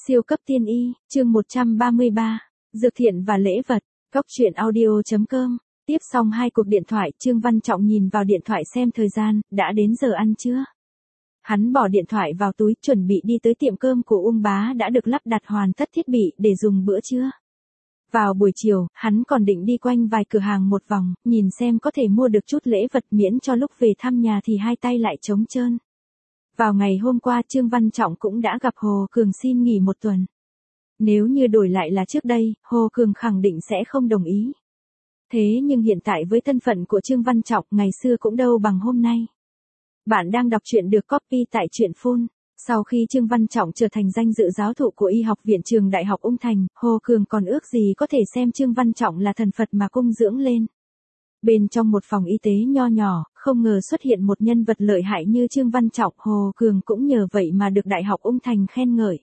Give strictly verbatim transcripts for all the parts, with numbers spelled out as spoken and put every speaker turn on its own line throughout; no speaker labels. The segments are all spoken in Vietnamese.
Siêu cấp tiên y, chương một trăm ba mươi ba, dược thiện và lễ vật, Cóc truyện audio chấm com. Tiếp xong hai cuộc điện thoại, Trương Văn Trọng nhìn vào điện thoại xem thời gian, đã đến giờ ăn trưa. Hắn bỏ điện thoại vào túi, chuẩn bị đi tới tiệm cơm của Uông Bá đã được lắp đặt hoàn tất thiết bị để dùng bữa trưa. Vào buổi chiều, hắn còn định đi quanh vài cửa hàng một vòng, nhìn xem có thể mua được chút lễ vật miễn cho lúc về thăm nhà thì hai tay lại trống trơn. Vào ngày hôm qua Trương Văn Trọng cũng đã gặp Hồ Cường xin nghỉ một tuần. Nếu như đổi lại là trước đây, Hồ Cường khẳng định sẽ không đồng ý. Thế nhưng hiện tại với thân phận của Trương Văn Trọng ngày xưa cũng đâu bằng hôm nay. Bạn đang đọc truyện được copy tại truyện phun. Sau khi Trương Văn Trọng trở thành danh dự giáo thụ của y học viện trường Đại học Ung Thành, Hồ Cường còn ước gì có thể xem Trương Văn Trọng là thần Phật mà cung dưỡng lên. Bên trong một phòng y tế nho nhỏ, không ngờ xuất hiện một nhân vật lợi hại như Trương Văn Trọng, Hồ Cường cũng nhờ vậy mà được Đại học Ung Thành khen ngợi.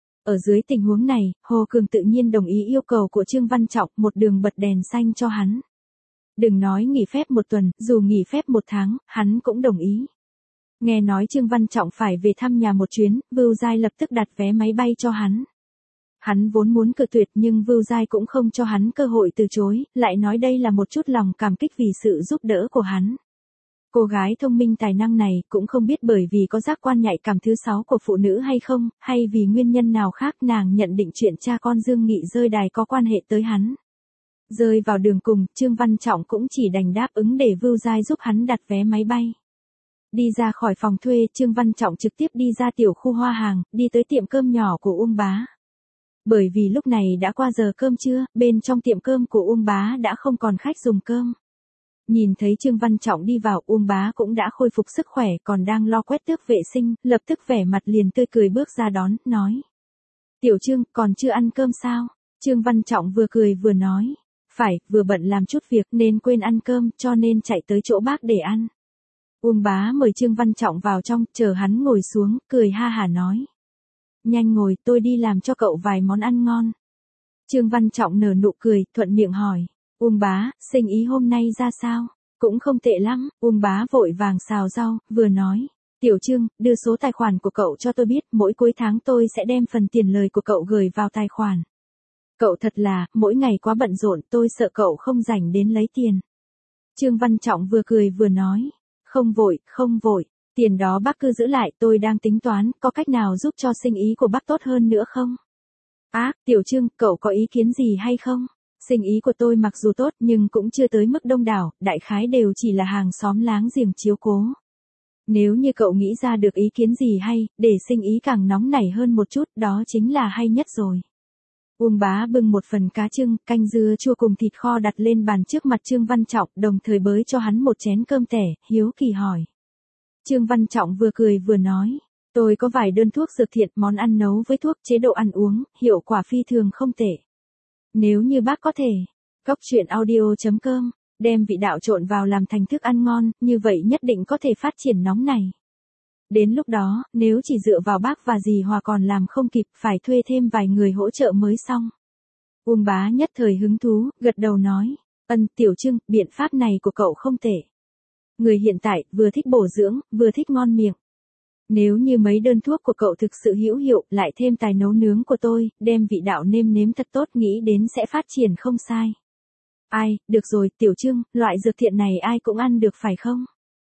Ở dưới tình huống này, Hồ Cường tự nhiên đồng ý yêu cầu của Trương Văn Trọng, một đường bật đèn xanh cho hắn. Đừng nói nghỉ phép một tuần, dù nghỉ phép một tháng, hắn cũng đồng ý. Nghe nói Trương Văn Trọng phải về thăm nhà một chuyến, Vưu Giai lập tức đặt vé máy bay cho hắn. Hắn vốn muốn cự tuyệt nhưng Vưu Giai cũng không cho hắn cơ hội từ chối, lại nói đây là một chút lòng cảm kích vì sự giúp đỡ của hắn. Cô gái thông minh tài năng này cũng không biết bởi vì có giác quan nhạy cảm thứ sáu của phụ nữ hay không, hay vì nguyên nhân nào khác nàng nhận định chuyện cha con Dương Nghị rơi đài có quan hệ tới hắn. Rơi vào đường cùng, Trương Văn Trọng cũng chỉ đành đáp ứng để Vưu Giai giúp hắn đặt vé máy bay. Đi ra khỏi phòng thuê, Trương Văn Trọng trực tiếp đi ra tiểu khu hoa hàng, đi tới tiệm cơm nhỏ của Uông Bá. Bởi vì lúc này đã qua giờ cơm trưa, bên trong tiệm cơm của Uông Bá đã không còn khách dùng cơm. Nhìn thấy Trương Văn Trọng đi vào, Uông Bá cũng đã khôi phục sức khỏe, còn đang lo quét tước vệ sinh, lập tức vẻ mặt liền tươi cười bước ra đón, nói. Tiểu Trương, còn chưa ăn cơm sao? Trương Văn Trọng vừa cười vừa nói. Phải, vừa bận làm chút việc nên quên ăn cơm, cho nên chạy tới chỗ bác để ăn. Uông Bá mời Trương Văn Trọng vào trong, chờ hắn ngồi xuống, cười ha hả nói. Nhanh ngồi, tôi đi làm cho cậu vài món ăn ngon. Trương Văn Trọng nở nụ cười, thuận miệng hỏi. Uông Bá, sinh ý hôm nay ra sao? Cũng không tệ lắm. Uông Bá vội vàng xào rau, vừa nói. Tiểu Trương, đưa số tài khoản của cậu cho tôi biết, mỗi cuối tháng tôi sẽ đem phần tiền lời của cậu gửi vào tài khoản. Cậu thật là, mỗi ngày quá bận rộn, tôi sợ cậu không rảnh đến lấy tiền. Trương Văn Trọng vừa cười vừa nói. Không vội, không vội, tiền đó bác cứ giữ lại, tôi đang tính toán, có cách nào giúp cho sinh ý của bác tốt hơn nữa không? Á, Tiểu Trương, cậu có ý kiến gì hay không? Sinh ý của tôi mặc dù tốt nhưng cũng chưa tới mức đông đảo, đại khái đều chỉ là hàng xóm láng giềng chiếu cố. Nếu như cậu nghĩ ra được ý kiến gì hay, để sinh ý càng nóng nảy hơn một chút, đó chính là hay nhất rồi. Uông Bá bưng một phần cá trưng, canh dưa chua cùng thịt kho đặt lên bàn trước mặt Trương Văn Trọng, đồng thời bới cho hắn một chén cơm tẻ, hiếu kỳ hỏi. Trương Văn Trọng vừa cười vừa nói, tôi có vài đơn thuốc dược thiện, món ăn nấu với thuốc, chế độ ăn uống, hiệu quả phi thường không tệ. Nếu như bác có thể, Cóc truyện audio chấm com, đem vị đạo trộn vào làm thành thức ăn ngon, như vậy nhất định có thể phát triển nóng này. Đến lúc đó, nếu chỉ dựa vào bác và dì Hòa còn làm không kịp, phải thuê thêm vài người hỗ trợ mới xong. Uông Bá nhất thời hứng thú, gật đầu nói. Ân, Tiểu Trương, biện pháp này của cậu không tệ. Người hiện tại, vừa thích bổ dưỡng, vừa thích ngon miệng. Nếu như mấy đơn thuốc của cậu thực sự hữu hiệu, lại thêm tài nấu nướng của tôi, đem vị đạo nêm nếm thật tốt, nghĩ đến sẽ phát triển không sai. Ai, được rồi, Tiểu Trương, loại dược thiện này ai cũng ăn được phải không?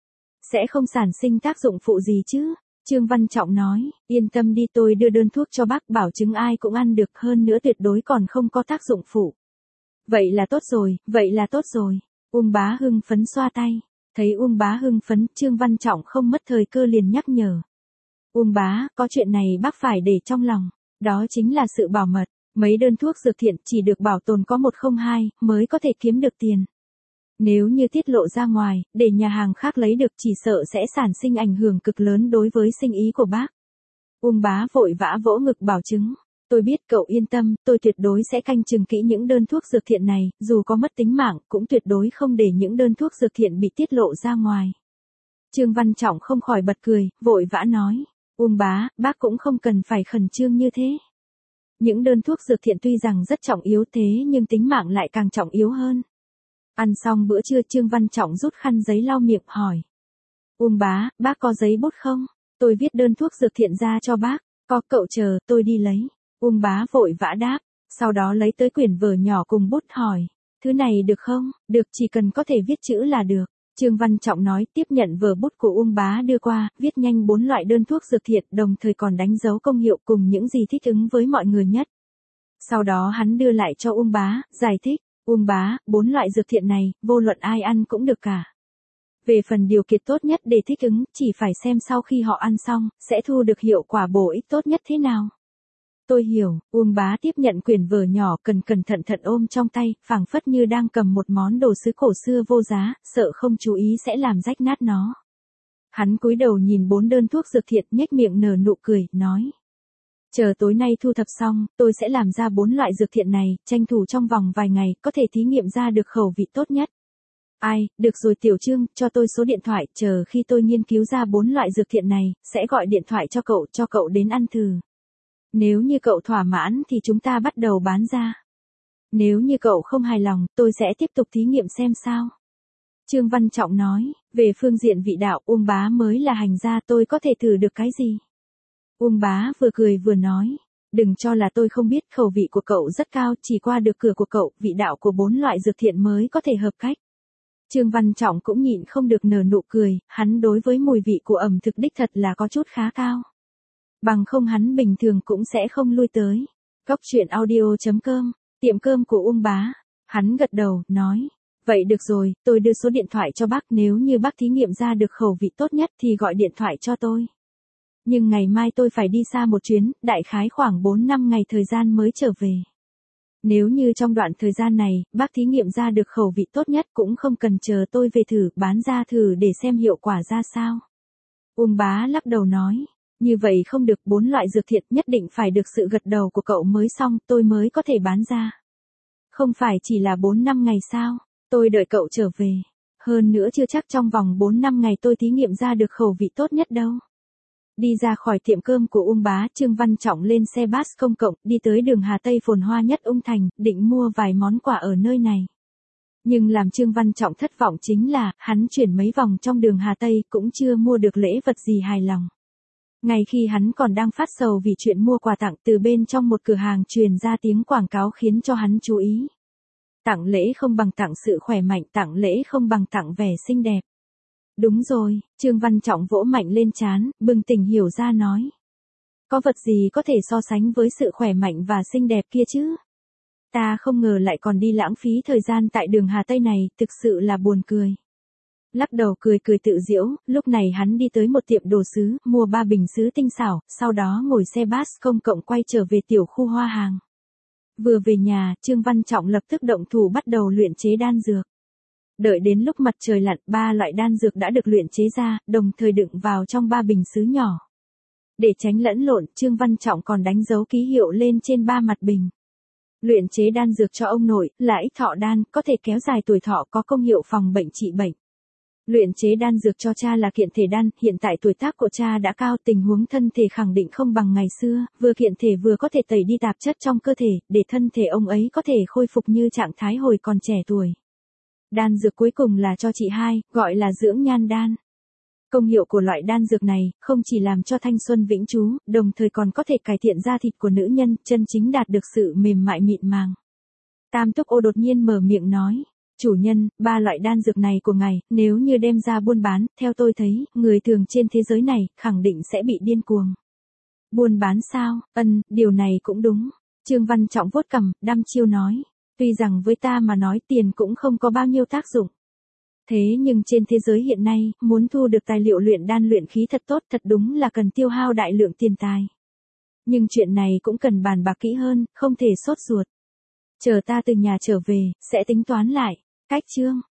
Sẽ không sản sinh tác dụng phụ gì chứ? Trương Văn Trọng nói, yên tâm đi, tôi đưa đơn thuốc cho bác, bảo chứng ai cũng ăn được, hơn nữa tuyệt đối còn không có tác dụng phụ. Vậy là tốt rồi, vậy là tốt rồi. Uông Bá hưng phấn xoa tay. Thấy Uông Bá hưng phấn, Trương Văn Trọng không mất thời cơ liền nhắc nhở. Uông Bá, có chuyện này bác phải để trong lòng. Đó chính là sự bảo mật. Mấy đơn thuốc dược thiện chỉ được bảo tồn có một không hai, mới có thể kiếm được tiền. Nếu như tiết lộ ra ngoài, để nhà hàng khác lấy được chỉ sợ sẽ sản sinh ảnh hưởng cực lớn đối với sinh ý của bác. Uông Bá vội vã vỗ ngực bảo chứng. Tôi biết, cậu yên tâm, tôi tuyệt đối sẽ canh chừng kỹ những đơn thuốc dược thiện này, dù có mất tính mạng, cũng tuyệt đối không để những đơn thuốc dược thiện bị tiết lộ ra ngoài. Trương Văn Trọng không khỏi bật cười, vội vã nói. Uông Bá, bác cũng không cần phải khẩn trương như thế. Những đơn thuốc dược thiện tuy rằng rất trọng yếu thế nhưng tính mạng lại càng trọng yếu hơn. Ăn xong bữa trưa, Trương Văn Trọng rút khăn giấy lau miệng, hỏi. Uông Bá, bác có giấy bút không? Tôi viết đơn thuốc dược thiện ra cho bác. Có, cậu chờ, tôi đi lấy. Uông Bá vội vã đáp, sau đó lấy tới quyển vở nhỏ cùng bút hỏi, thứ này được không? Được, chỉ cần có thể viết chữ là được. Trương Văn Trọng nói, tiếp nhận vở bút của Uông Bá đưa qua, viết nhanh bốn loại đơn thuốc dược thiện, đồng thời còn đánh dấu công hiệu cùng những gì thích ứng với mọi người nhất. Sau đó hắn đưa lại cho Uông Bá, giải thích, Uông Bá, bốn loại dược thiện này, vô luận ai ăn cũng được cả. Về phần điều kiện tốt nhất để thích ứng, chỉ phải xem sau khi họ ăn xong, sẽ thu được hiệu quả bổ ích tốt nhất thế nào. Tôi hiểu, Uông Bá tiếp nhận quyển vở nhỏ cần cẩn thận thận ôm trong tay, phảng phất như đang cầm một món đồ sứ cổ xưa vô giá, sợ không chú ý sẽ làm rách nát nó. Hắn cúi đầu nhìn bốn đơn thuốc dược thiện, nhếch miệng nở nụ cười, nói. Chờ tối nay thu thập xong, tôi sẽ làm ra bốn loại dược thiện này, tranh thủ trong vòng vài ngày, có thể thí nghiệm ra được khẩu vị tốt nhất. Ai, được rồi Tiểu Trương, cho tôi số điện thoại, chờ khi tôi nghiên cứu ra bốn loại dược thiện này, sẽ gọi điện thoại cho cậu, cho cậu đến ăn thử. Nếu như cậu thỏa mãn thì chúng ta bắt đầu bán ra. Nếu như cậu không hài lòng, tôi sẽ tiếp tục thí nghiệm xem sao. Trương Văn Trọng nói, về phương diện vị đạo, Uông Bá mới là hành gia, tôi có thể thử được cái gì? Uông Bá vừa cười vừa nói, đừng cho là tôi không biết, khẩu vị của cậu rất cao, chỉ qua được cửa của cậu, vị đạo của bốn loại dược thiện mới có thể hợp cách. Trương Văn Trọng cũng nhịn không được nở nụ cười, hắn đối với mùi vị của ẩm thực đích thật là có chút khá cao. Bằng không hắn bình thường cũng sẽ không lui tới. Cóc truyện audio chấm com, tiệm cơm của Uông Bá. Hắn gật đầu, nói, vậy được rồi, tôi đưa số điện thoại cho bác, nếu như bác thí nghiệm ra được khẩu vị tốt nhất thì gọi điện thoại cho tôi. Nhưng ngày mai tôi phải đi xa một chuyến, đại khái khoảng bốn năm ngày thời gian mới trở về. Nếu như trong đoạn thời gian này, bác thí nghiệm ra được khẩu vị tốt nhất cũng không cần chờ tôi về thử, bán ra thử để xem hiệu quả ra sao. Uông Bá lắc đầu nói, như vậy không được, bốn loại dược thiện nhất định phải được sự gật đầu của cậu mới xong, tôi mới có thể bán ra. Không phải chỉ là bốn năm ngày sao, tôi đợi cậu trở về. Hơn nữa chưa chắc trong vòng bốn năm ngày tôi thí nghiệm ra được khẩu vị tốt nhất đâu. Đi ra khỏi tiệm cơm của Uông Bá, Trương Văn Trọng lên xe bus công cộng, đi tới đường Hà Tây phồn hoa nhất Ung Thành, định mua vài món quà ở nơi này. Nhưng làm Trương Văn Trọng thất vọng chính là, hắn chuyển mấy vòng trong đường Hà Tây cũng chưa mua được lễ vật gì hài lòng. Ngay khi hắn còn đang phát sầu vì chuyện mua quà tặng, từ bên trong một cửa hàng truyền ra tiếng quảng cáo khiến cho hắn chú ý. Tặng lễ không bằng tặng sự khỏe mạnh, tặng lễ không bằng tặng vẻ xinh đẹp. Đúng rồi, Trương Văn Trọng vỗ mạnh lên trán, bừng tỉnh hiểu ra nói. Có vật gì có thể so sánh với sự khỏe mạnh và xinh đẹp kia chứ? Ta không ngờ lại còn đi lãng phí thời gian tại đường Hà Tây này, thực sự là buồn cười. Lắc đầu cười cười tự giễu, lúc này hắn đi tới một tiệm đồ sứ, mua ba bình sứ tinh xảo, sau đó ngồi xe bus công cộng quay trở về tiểu khu hoa hàng. Vừa về nhà, Trương Văn Trọng lập tức động thủ bắt đầu luyện chế đan dược. Đợi đến lúc mặt trời lặn, ba loại đan dược đã được luyện chế ra, đồng thời đựng vào trong ba bình sứ nhỏ. Để tránh lẫn lộn, Trương Văn Trọng còn đánh dấu ký hiệu lên trên ba mặt bình. Luyện chế đan dược cho ông nội, là ích thọ đan, có thể kéo dài tuổi thọ, có công hiệu phòng bệnh trị bệnh. Luyện chế đan dược cho cha là kiện thể đan, hiện tại tuổi tác của cha đã cao, tình huống thân thể khẳng định không bằng ngày xưa, vừa kiện thể vừa có thể tẩy đi tạp chất trong cơ thể, để thân thể ông ấy có thể khôi phục như trạng thái hồi còn trẻ tuổi. Đan dược cuối cùng là cho chị hai, gọi là dưỡng nhan đan. Công hiệu của loại đan dược này, không chỉ làm cho thanh xuân vĩnh trú, đồng thời còn có thể cải thiện da thịt của nữ nhân, chân chính đạt được sự mềm mại mịn màng. Tam Túc Ô đột nhiên mở miệng nói, chủ nhân, ba loại đan dược này của ngài, nếu như đem ra buôn bán, theo tôi thấy, người thường trên thế giới này, khẳng định sẽ bị điên cuồng. Buôn bán sao? Ân, điều này cũng đúng. Trương Văn Trọng vuốt cằm, đăm chiêu nói. Tuy rằng với ta mà nói tiền cũng không có bao nhiêu tác dụng. Thế nhưng trên thế giới hiện nay, muốn thu được tài liệu luyện đan luyện khí thật tốt thật đúng là cần tiêu hao đại lượng tiền tài. Nhưng chuyện này cũng cần bàn bạc kỹ hơn, không thể sốt ruột. Chờ ta từ nhà trở về, sẽ tính toán lại. Cách chương.